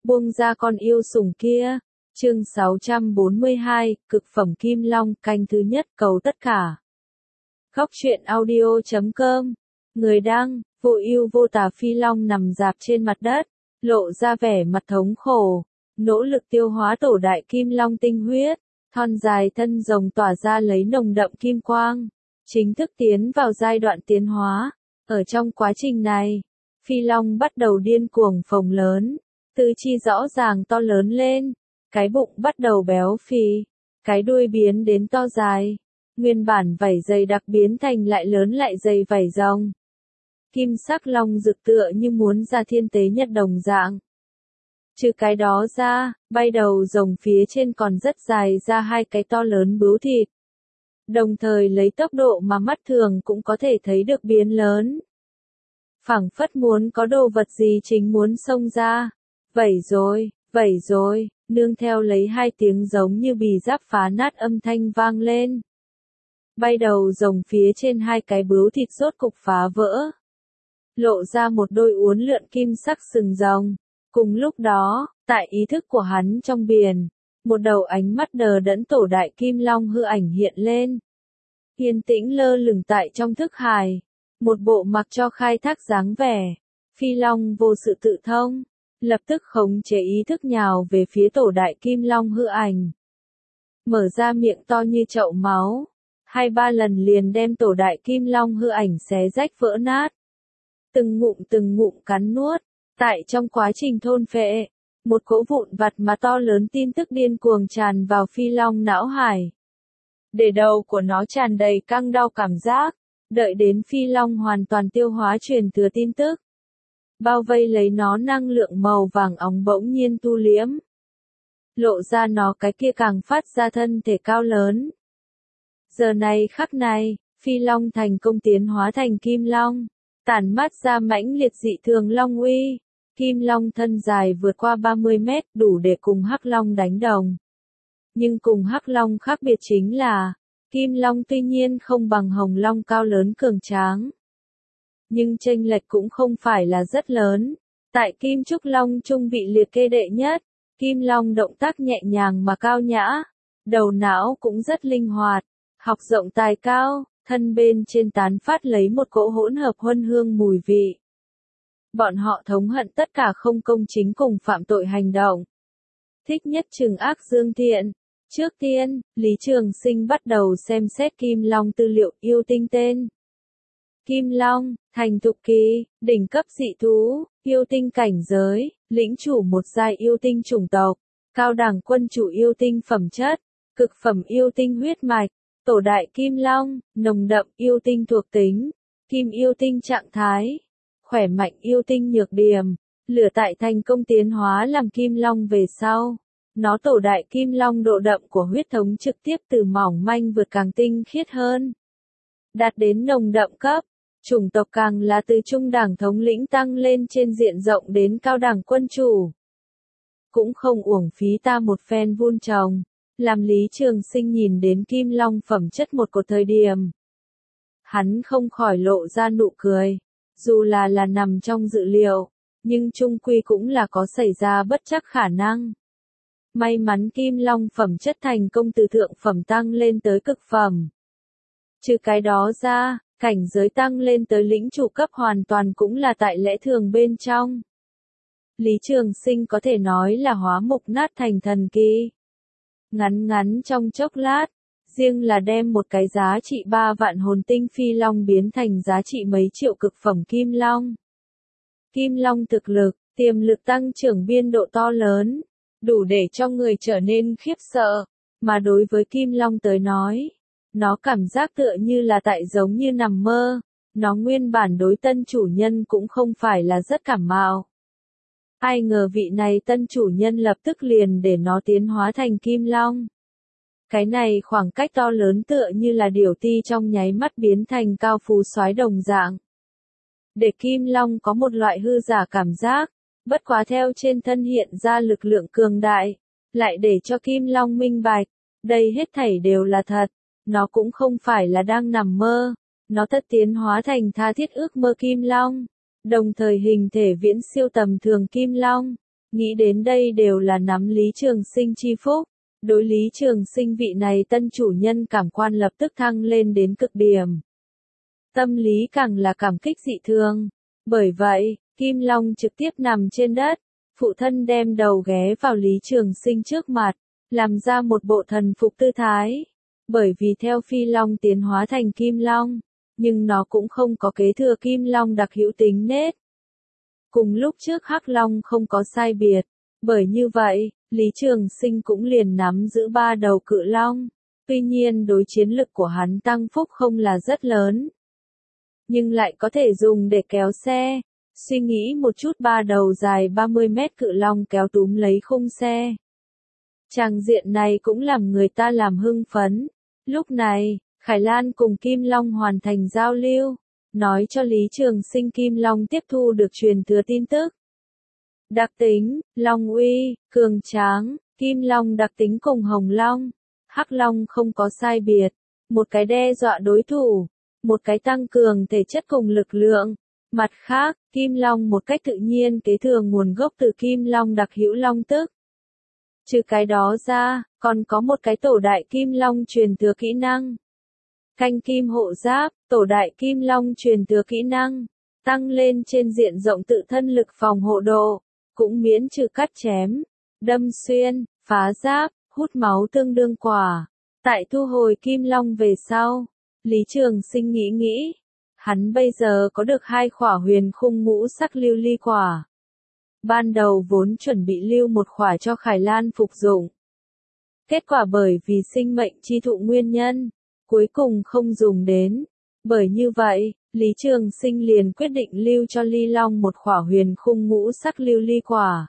Buông ra con yêu sủng kia. Chương 642, cực phẩm Kim Long, canh thứ nhất, cầu tất cả. Góc truyện audio.com. Người đăng, vô ưu vô tà. Phi Long nằm rạp trên mặt đất, lộ ra vẻ mặt thống khổ, nỗ lực tiêu hóa tổ đại Kim Long tinh huyết, thon dài thân rồng tỏa ra lấy nồng đậm kim quang, chính thức tiến vào giai đoạn tiến hóa. Ở trong quá trình này, Phi Long bắt đầu điên cuồng phồng lớn, tứ chi rõ ràng to lớn lên, cái bụng bắt đầu béo phì, cái đuôi biến đến to dài, nguyên bản vảy dày đặc biến thành lại lớn lại dày vảy rồng. Kim sắc long rực tựa như muốn ra thiên tế nhật đồng dạng. Trừ cái đó ra, bay đầu rồng phía trên còn rất dài ra hai cái to lớn bướu thịt. Đồng thời lấy tốc độ mà mắt thường cũng có thể thấy được biến lớn. Phảng phất muốn có đồ vật gì chính muốn xông ra. Vẩy rồi, nương theo lấy hai tiếng giống như bì giáp phá nát âm thanh vang lên. Bay đầu rồng phía trên hai cái bướu thịt rốt cục phá vỡ. Lộ ra một đôi uốn lượn kim sắc sừng rồng. Cùng lúc đó, tại ý thức của hắn trong biển, một đầu ánh mắt đờ đẫn tổ đại Kim Long hư ảnh hiện lên. Yên tĩnh lơ lửng tại trong thức hải, một bộ mặc cho khai thác dáng vẻ. Phi Long vô sự tự thông, lập tức khống chế ý thức nhào về phía tổ đại Kim Long hư ảnh. Mở ra miệng to như chậu máu, 2-3 lần liền đem tổ đại Kim Long hư ảnh xé rách vỡ nát. Từng ngụm cắn nuốt, tại trong quá trình thôn phệ, một cỗ vụn vặt mà to lớn tin tức điên cuồng tràn vào Phi Long não hải. Để đầu của nó tràn đầy căng đau cảm giác, đợi đến Phi Long hoàn toàn tiêu hóa truyền thừa tin tức. Bao vây lấy nó năng lượng màu vàng óng bỗng nhiên tu liễm. Lộ ra nó cái kia càng phát ra thân thể cao lớn. Giờ này khắc này, Phi Long thành công tiến hóa thành Kim Long, tản mát ra mãnh liệt dị thường long uy. Kim Long thân dài vượt qua 30 mét, đủ để cùng Hắc Long đánh đồng. Nhưng cùng Hắc Long khác biệt chính là, Kim Long tuy nhiên không bằng Hồng Long cao lớn cường tráng. Nhưng chênh lệch cũng không phải là rất lớn. Tại Kim Trúc Long trung bị liệt kê đệ nhất, Kim Long động tác nhẹ nhàng mà cao nhã, đầu não cũng rất linh hoạt, học rộng tài cao, thân bên trên tán phát lấy một cỗ hỗn hợp huân hương mùi vị. Bọn họ thống hận tất cả không công chính cùng phạm tội hành động. Thích nhất trừng ác dương thiện. Trước tiên, Lý Trường Sinh bắt đầu xem xét Kim Long tư liệu yêu tinh tên. Kim Long, thành thục kỳ, đỉnh cấp dị thú, yêu tinh cảnh giới, lĩnh chủ một giai yêu tinh chủng tộc, cao đẳng quân chủ yêu tinh phẩm chất, cực phẩm yêu tinh huyết mạch, tổ đại Kim Long, nồng đậm yêu tinh thuộc tính, kim yêu tinh trạng thái, khỏe mạnh yêu tinh nhược điểm, lửa tại thành công tiến hóa làm Kim Long về sau. Nó tổ đại Kim Long độ đậm của huyết thống trực tiếp từ mỏng manh vượt càng tinh khiết hơn. Đạt đến nồng đậm cấp, chủng tộc càng là từ trung đẳng thống lĩnh tăng lên trên diện rộng đến cao đẳng quân chủ. Cũng không uổng phí ta một phen vun trồng, làm Lý Trường Sinh nhìn đến Kim Long phẩm chất một cột thời điểm. Hắn không khỏi lộ ra nụ cười, dù là nằm trong dự liệu, nhưng chung quy cũng là có xảy ra bất trắc khả năng. May mắn Kim Long phẩm chất thành công từ thượng phẩm tăng lên tới cực phẩm. Trừ cái đó ra, cảnh giới tăng lên tới lĩnh chủ cấp hoàn toàn cũng là tại lẽ thường bên trong. Lý Trường Sinh có thể nói là hóa mục nát thành thần kỳ. Ngắn trong chốc lát, riêng là đem một cái giá trị 3 vạn hồn tinh Phi Long biến thành giá trị mấy triệu cực phẩm Kim Long. Kim Long thực lực, tiềm lực tăng trưởng biên độ to lớn, đủ để cho người trở nên khiếp sợ, mà đối với Kim Long tới nói, nó cảm giác tựa như là tại giống như nằm mơ, nó nguyên bản đối tân chủ nhân cũng không phải là rất cảm mạo. Ai ngờ vị này tân chủ nhân lập tức liền để nó tiến hóa thành Kim Long. Cái này khoảng cách to lớn tựa như là điểu ti trong nháy mắt biến thành cao phú soái đồng dạng. Để Kim Long có một loại hư giả cảm giác, bất quá theo trên thân hiện ra lực lượng cường đại, lại để cho Kim Long minh bạch, đây hết thảy đều là thật, nó cũng không phải là đang nằm mơ, nó thật tiến hóa thành tha thiết ước mơ Kim Long, đồng thời hình thể viễn siêu tầm thường Kim Long, Nghĩ đến đây đều là nắm Lý Trường Sinh chi phúc. Đối Lý Trường Sinh vị này tân chủ nhân cảm quan lập tức thăng lên đến cực điểm. Tâm lý càng là cảm kích dị thường. Bởi vậy, Kim Long trực tiếp nằm trên đất, phụ thân đem đầu ghé vào Lý Trường Sinh trước mặt, làm ra một bộ thần phục tư thái. Bởi vì theo Phi Long tiến hóa thành Kim Long, nhưng nó cũng không có kế thừa Kim Long đặc hữu tính nết. Cùng lúc trước Hắc Long không có sai biệt, bởi như vậy, Lý Trường Sinh cũng liền nắm giữ 3 đầu cự long. Tuy nhiên đối chiến lực của hắn tăng phúc không là rất lớn, nhưng lại có thể dùng để kéo xe. Suy nghĩ một chút 3 đầu dài 30 mét cự long kéo túm lấy khung xe. Tràng diện này cũng làm người ta làm hưng phấn. Lúc này, Khải Lan cùng Kim Long hoàn thành giao lưu, nói cho Lý Trường Sinh Kim Long tiếp thu được truyền thừa tin tức. Đặc tính, Long uy, cường tráng, Kim Long đặc tính cùng Hồng Long, Hắc Long không có sai biệt, một cái đe dọa đối thủ, một cái tăng cường thể chất cùng lực lượng. Mặt khác, Kim Long một cách tự nhiên kế thừa nguồn gốc từ Kim Long đặc hữu long tức. Trừ cái đó ra, còn có một cái tổ đại Kim Long truyền thừa kỹ năng. Canh Kim hộ giáp, tổ đại Kim Long truyền thừa kỹ năng, tăng lên trên diện rộng tự thân lực phòng hộ độ, cũng miễn trừ cắt chém, đâm xuyên, phá giáp, hút máu tương đương quả. Tại thu hồi Kim Long về sau, Lý Trường Sinh nghĩ, hắn bây giờ có được 2 khỏa huyền khung ngũ sắc lưu ly quả. Ban đầu vốn chuẩn bị lưu một khỏa cho Khải Lan phục dụng. Kết quả bởi vì sinh mệnh chi thụ nguyên nhân, cuối cùng không dùng đến. Bởi như vậy, Lý Trường Sinh liền quyết định lưu cho Ly Long một khỏa huyền khung ngũ sắc lưu ly quả.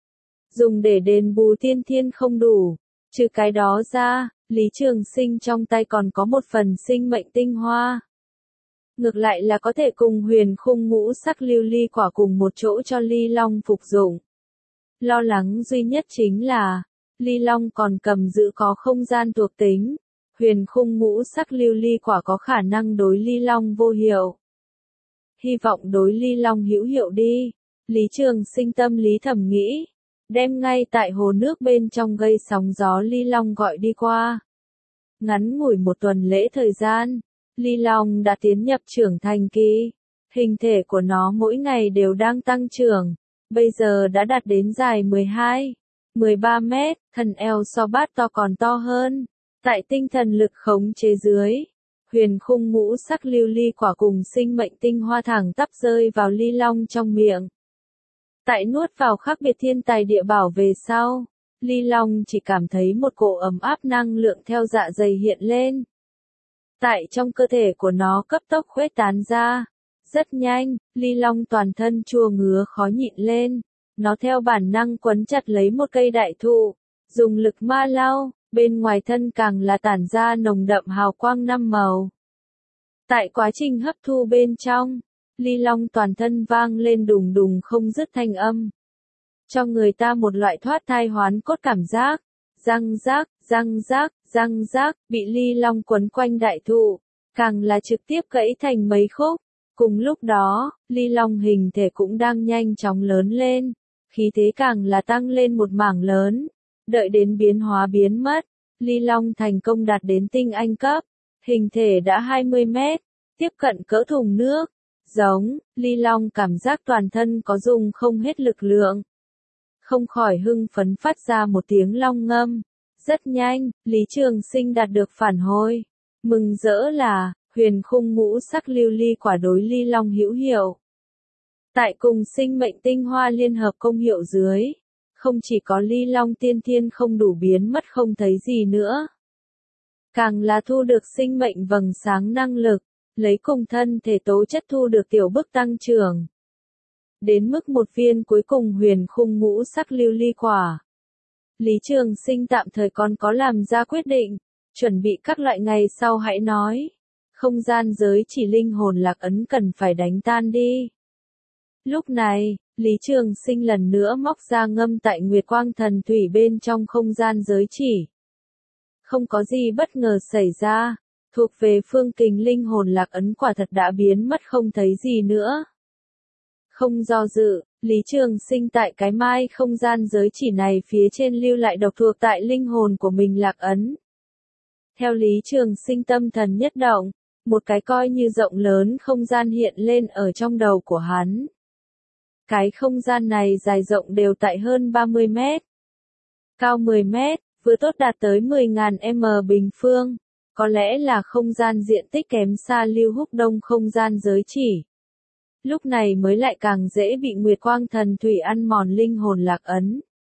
Dùng để đền bù tiên thiên không đủ. Trừ cái đó ra, Lý Trường Sinh trong tay còn có một phần sinh mệnh tinh hoa. Ngược lại là có thể cùng huyền khung ngũ sắc lưu ly quả cùng một chỗ cho Ly Long phục dụng. Lo lắng duy nhất chính là, Ly Long còn cầm giữ có không gian thuộc tính. Huyền khung ngũ sắc lưu ly quả có khả năng đối Ly Long vô hiệu. Hy vọng đối Ly Long hữu hiệu đi. Lý Trường Sinh tâm lý thầm nghĩ. Đem ngay tại hồ nước bên trong gây sóng gió Ly Long gọi đi qua. Ngắn ngủi một tuần lễ thời gian, Ly Long đã tiến nhập trưởng thành kỳ. Hình thể của nó mỗi ngày đều đang tăng trưởng. Bây giờ đã đạt đến dài 12, 13 mét, thân eo so bát to còn to hơn. Tại tinh thần lực khống chế dưới, huyền khung ngũ sắc lưu ly quả cùng sinh mệnh tinh hoa thẳng tắp rơi vào Ly Long trong miệng. Tại nuốt vào khác biệt thiên tài địa bảo về sau, Ly Long chỉ cảm thấy một cỗ ấm áp năng lượng theo dạ dày hiện lên. Tại trong cơ thể của nó cấp tốc khuếch tán ra. Rất nhanh, Ly Long toàn thân chua ngứa khó nhịn lên. Nó theo bản năng quấn chặt lấy một cây đại thụ, dùng lực ma lao, bên ngoài thân càng là tản ra nồng đậm hào quang 5 màu. Tại quá trình hấp thu bên trong, Ly Long toàn thân vang lên đùng đùng không dứt thanh âm. Cho người ta một loại thoát thai hoán cốt cảm giác. Răng rác, răng rác, răng rác, bị Ly Long quấn quanh đại thụ, càng là trực tiếp gãy thành mấy khúc. Cùng lúc đó, Ly Long hình thể cũng đang nhanh chóng lớn lên, khí thế càng là tăng lên một mảng lớn. Đợi đến biến hóa biến mất, Ly Long thành công đạt đến tinh anh cấp, hình thể đã 20 mét, tiếp cận cỡ thùng nước. Giống, Ly Long cảm giác toàn thân có dùng không hết lực lượng. Không khỏi hưng phấn phát ra một tiếng long ngâm. Rất nhanh, Lý Trường Sinh đạt được phản hồi. Mừng rỡ là, huyền khung ngũ sắc lưu ly quả đối Ly Long hữu hiệu. Tại cùng sinh mệnh tinh hoa liên hợp công hiệu dưới, không chỉ có Ly Long tiên thiên không đủ biến mất không thấy gì nữa. Càng là thu được sinh mệnh vầng sáng năng lực, lấy cùng thân thể tố chất thu được tiểu bức tăng trưởng. Đến mức một viên cuối cùng huyền khung ngũ sắc lưu ly quả. Lý Trường Sinh tạm thời còn có làm ra quyết định, chuẩn bị các loại ngày sau hãy nói. Không gian giới chỉ linh hồn lạc ấn cần phải đánh tan đi. Lúc này, Lý Trường Sinh lần nữa móc ra ngâm tại Nguyệt Quang Thần Thủy bên trong không gian giới chỉ. Không có gì bất ngờ xảy ra, thuộc về phương kình linh hồn lạc ấn quả thật đã biến mất không thấy gì nữa. Không do dự, Lý Trường Sinh tại cái mai không gian giới chỉ này phía trên lưu lại độc thuộc tại linh hồn của mình lạc ấn. Theo Lý Trường Sinh tâm thần nhất động, một cái coi như rộng lớn không gian hiện lên ở trong đầu của hắn. Cái không gian này dài rộng đều tại hơn 30 mét, cao 10 mét, vừa tốt đạt tới 10.000 m bình phương, có lẽ là không gian diện tích kém xa Lưu Húc Đông không gian giới chỉ. Lúc này mới lại càng dễ bị Nguyệt Quang Thần Thủy ăn mòn linh hồn lạc ấn.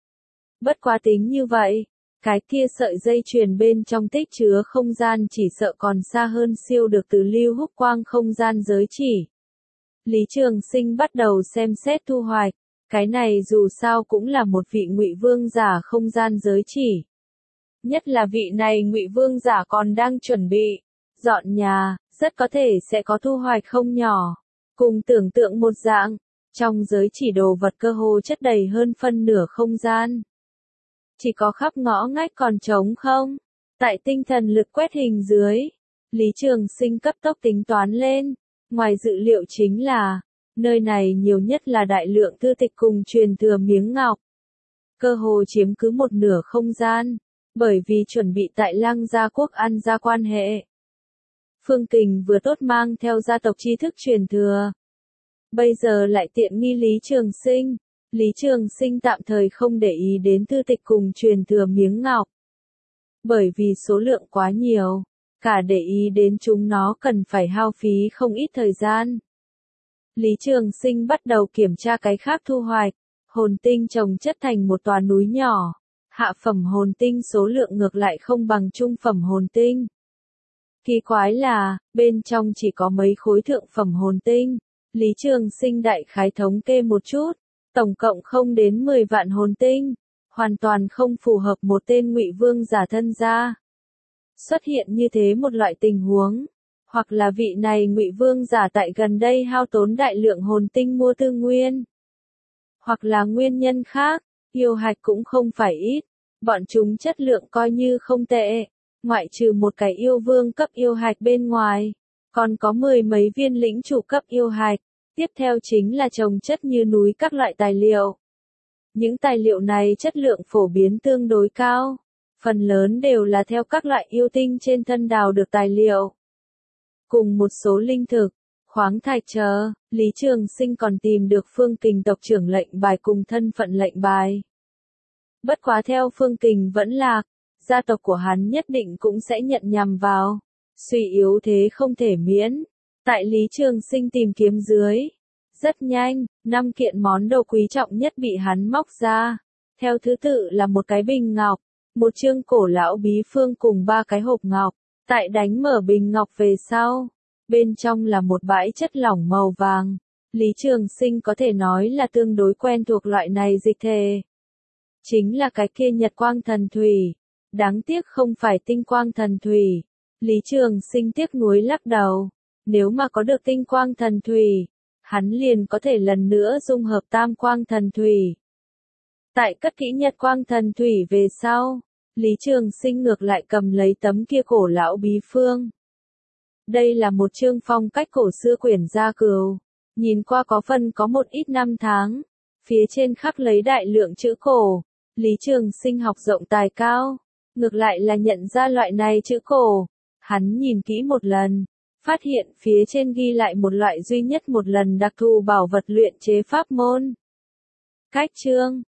Bất quá tính như vậy, cái kia sợi dây chuyền bên trong tích chứa không gian chỉ sợ còn xa hơn siêu được từ Lưu Húc Quang không gian giới chỉ. Lý Trường Sinh bắt đầu xem xét thu hoạch, cái này dù sao cũng là một vị Ngụy Vương giả không gian giới chỉ. Nhất là vị này Ngụy Vương giả còn đang chuẩn bị dọn nhà, rất có thể sẽ có thu hoạch không nhỏ. Cùng tưởng tượng một dạng, trong giới chỉ đồ vật cơ hồ chất đầy hơn phân nửa không gian. Chỉ có khắp ngõ ngách còn trống không. Tại tinh thần lực quét hình dưới, Lý Trường Sinh cấp tốc tính toán lên. Ngoài dự liệu chính là, nơi này nhiều nhất là đại lượng thư tịch cùng truyền thừa miếng ngọc. Cơ hồ chiếm cứ một nửa không gian, bởi vì chuẩn bị tại Lăng Gia Quốc ăn ra quan hệ. Phương Kình vừa tốt mang theo gia tộc tri thức truyền thừa. Bây giờ lại tiện nghi Lý Trường Sinh. Lý Trường Sinh tạm thời không để ý đến thư tịch cùng truyền thừa miếng ngọc. Bởi vì số lượng quá nhiều, cả để ý đến chúng nó cần phải hao phí không ít thời gian. Lý Trường Sinh bắt đầu kiểm tra cái khác thu hoạch. Hồn tinh chồng chất thành một tòa núi nhỏ. Hạ phẩm hồn tinh số lượng ngược lại không bằng trung phẩm hồn tinh. Kỳ quái là, bên trong chỉ có mấy khối thượng phẩm hồn tinh. Lý Trường Sinh đại khái thống kê một chút, tổng cộng không đến 10 vạn hồn tinh, hoàn toàn không phù hợp một tên Ngụy Vương giả thân gia. Xuất hiện như thế một loại tình huống, hoặc là vị này Ngụy Vương giả tại gần đây hao tốn đại lượng hồn tinh mua tư nguyên, hoặc là nguyên nhân khác, yêu hạch cũng không phải ít, bọn chúng chất lượng coi như không tệ, ngoại trừ một cái yêu vương cấp yêu hạch bên ngoài, còn có 10 mấy viên lĩnh chủ cấp yêu hạch, tiếp theo chính là chồng chất như núi các loại tài liệu. Những tài liệu này chất lượng phổ biến tương đối cao, phần lớn đều là theo các loại yêu tinh trên thân đào được tài liệu. Cùng một số linh thực, khoáng thạch chờ, Lý Trường Sinh còn tìm được Phương Kình tộc trưởng lệnh bài cùng thân phận lệnh bài. Bất quá theo Phương Kình vẫn lạc, gia tộc của hắn nhất định cũng sẽ nhận nhầm vào. Suy yếu thế không thể miễn. Tại Lý Trường Sinh tìm kiếm dưới. Rất nhanh, 5 kiện món đồ quý trọng nhất bị hắn móc ra. Theo thứ tự là một cái bình ngọc, một chương cổ lão bí phương cùng 3 cái hộp ngọc. Tại đánh mở bình ngọc về sau, bên trong là một bãi chất lỏng màu vàng. Lý Trường Sinh có thể nói là tương đối quen thuộc loại này dịch thể. Chính là cái kia Nhật Quang Thần Thủy. Đáng tiếc không phải Tinh Quang Thần Thủy. Lý Trường Sinh tiếc nuối lắc đầu. Nếu mà có được Tinh Quang Thần Thủy, hắn liền có thể lần nữa dung hợp Tam Quang Thần Thủy. Tại cất kỹ Nhật Quang Thần Thủy về sau, Lý Trường Sinh ngược lại cầm lấy tấm kia cổ lão bí phương. Đây là một chương phong cách cổ xưa quyển gia cừu, nhìn qua có phần có một ít năm tháng, phía trên khắc lấy đại lượng chữ cổ. Lý Trường Sinh học rộng tài cao, ngược lại là nhận ra loại này chữ cổ. Hắn nhìn kỹ một lần, phát hiện phía trên ghi lại một loại duy nhất một lần đặc thù bảo vật luyện chế pháp môn. Cách chương